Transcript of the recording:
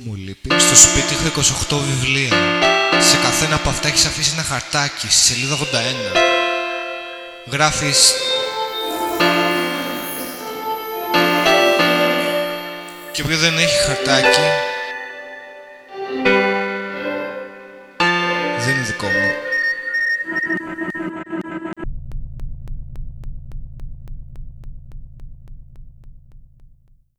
Μου λείπει. Στο σπίτι έχω 28 βιβλία. Σε καθένα από αυτά έχεις αφήσει ένα χαρτάκι, στη σελίδα 81. Γράφεις... Και όποιο δεν έχει χαρτάκι,